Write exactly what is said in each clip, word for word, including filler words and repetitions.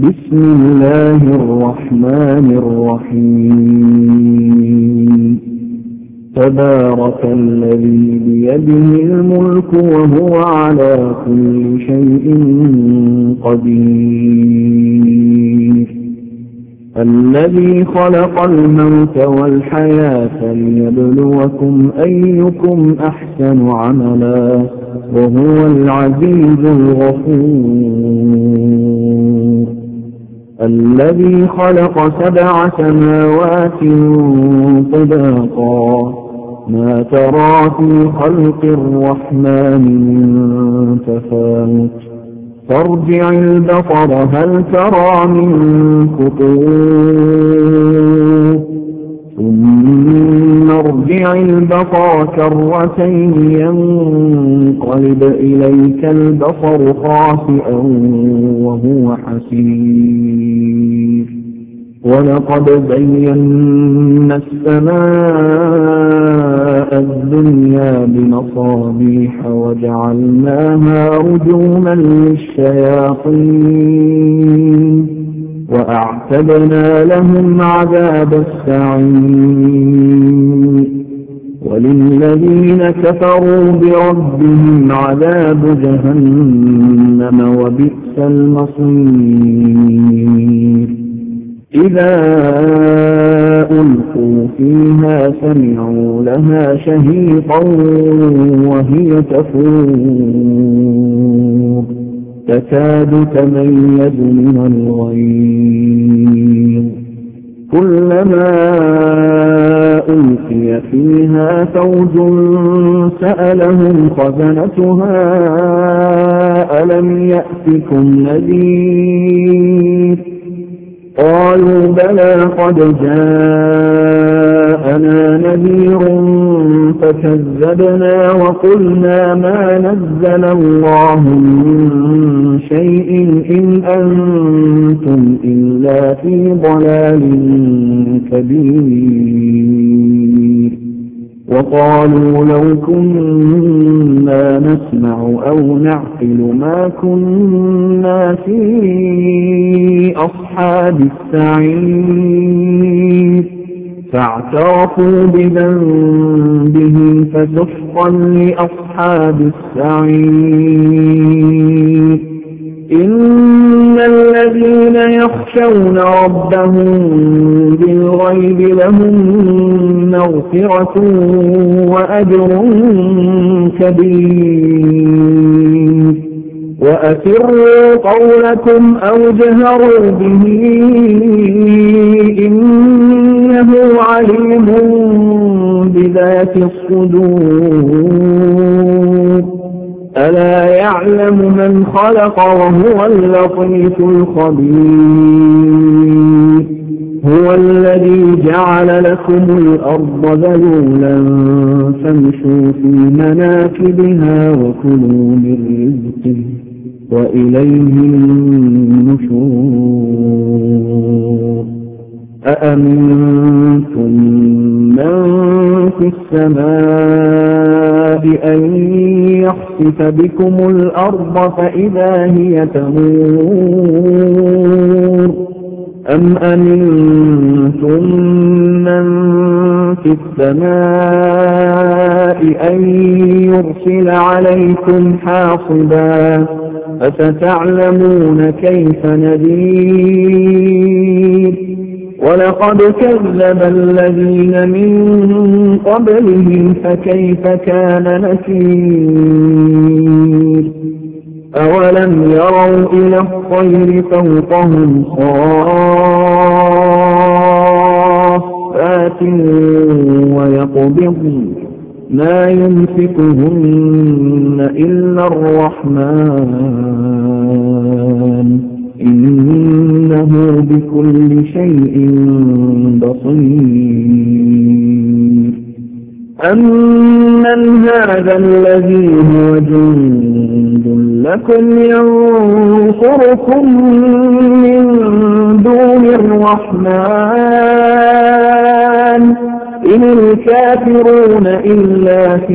بسم الله الرحمن الرحيم تبارك الذي بيده الملك وهو على كل شيء قدير الذي خلق الموت والحياة ليبلوكم أيكم أحسن عملا وهو العزيز الغفور الذي خلق سبع سماوات طباقا ما ترى في خلق الرحمن من تفاوت فارجع البصر هل ترى من فطور ثم ارجع البصر كرتين ينقلب إليك البصر خاسئا وهو حسير ولقد زينا السماء الدنيا بمصابيح وجعلناها رجوما للشياطين وأعتدنا لهم عذاب السعير وللذين كفروا بربهم عذاب جهنم وبئس المصير إذا ألقوا فيها سمعوا لها شهيقا وهي تفور تكاد تميز من الغيظ كلما ألقي فيها فوج سألهم خزنتها ألم يأتكم نذير قالوا بلى قد جاءنا نذير فكذبنا وقلنا ما نزل الله من شيء إن أنتم إلا في ضلال كبير وقالوا لو كنا نسمع أو نعقل ما كنا في أصحاب السعير فاعترفوا بذنبهم فسحقا لأصحاب السعير إن الذين يخشون ربهم بالغيب لهم مغفرة وأجر كبير وأسروا قولكم أو جهروا به إنه عليم بذات الصدور ألا يعلم من خلق وهو اللطيف الخبير هو الذي جعل لكم الأرض ذلولا فامشوا في مناكبها وكلوا من رزقه وإليه النشور أأمنتم من في السماء أن يخسف بكم الأرض فإذا هي تمور أم أمنتم من في السماء أن يرسل عليكم حاصبا فستعلمون كيف نذير ولقد كذب الذين من قبلهم فكيف كان نكير أولم يروا إلى الطير فوقهم صافات ويقبضن ما يمسكهن إلا الرحمن إنه بكل شيء بصير أمن هذا الذي هو جند لكم ينصركم من دون الرحمن إن الكافرون إلا في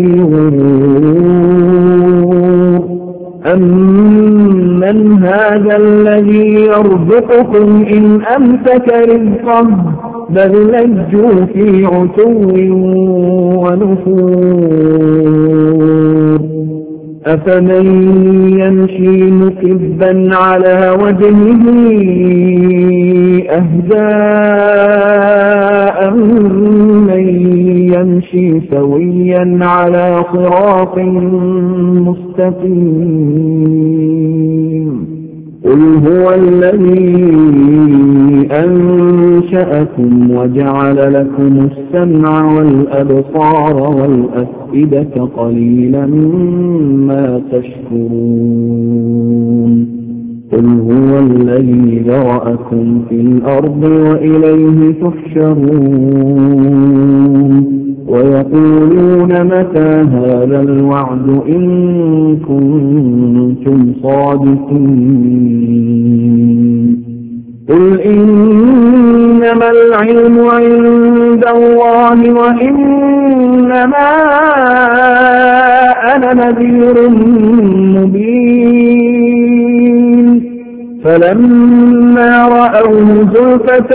غرور أمن هذا الذي يرزقكم يرزقكم إن أمسك رزقه بل لجوا في عتو ونفور أفمن يمشي مكبا على وجهه أهدى من يمشي سويا على صراط مستقيم قل هو الذي أنشأكم وجعل لكم السمع والأبصار والأفئدة قليلا ما تشكرون قل هو الذي ذرأكم في الأرض وإليه تحشرون ويقولون متى هذا الوعد إن كنتم صادقين قل إنما العلم عند الله وإنما أنا نذير مبين فلما رأوه زلفة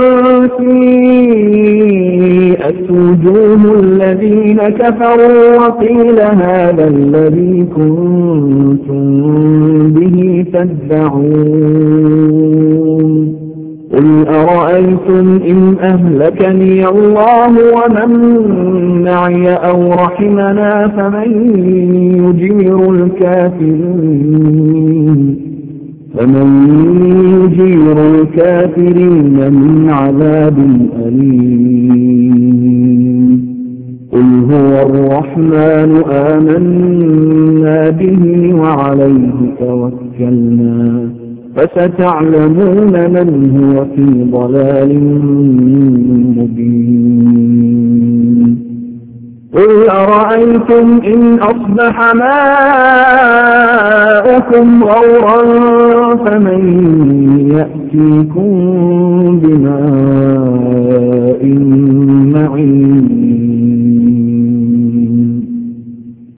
سيئت وجوه الذين كفروا وقيل هذا الذي كنتم به تدعون قل أرأيتم إن أهلكني الله ومن معي أو رحمنا فمن يجير الكافرين فمن يجير الكافرين من عذاب أليم قل هو الرحمن آمنا به وعليه توكلنا فستعلمون من هو في ضلال مبين قل أرأيتم إن أصبح ماؤكم غورا فمن يأتيكم بماء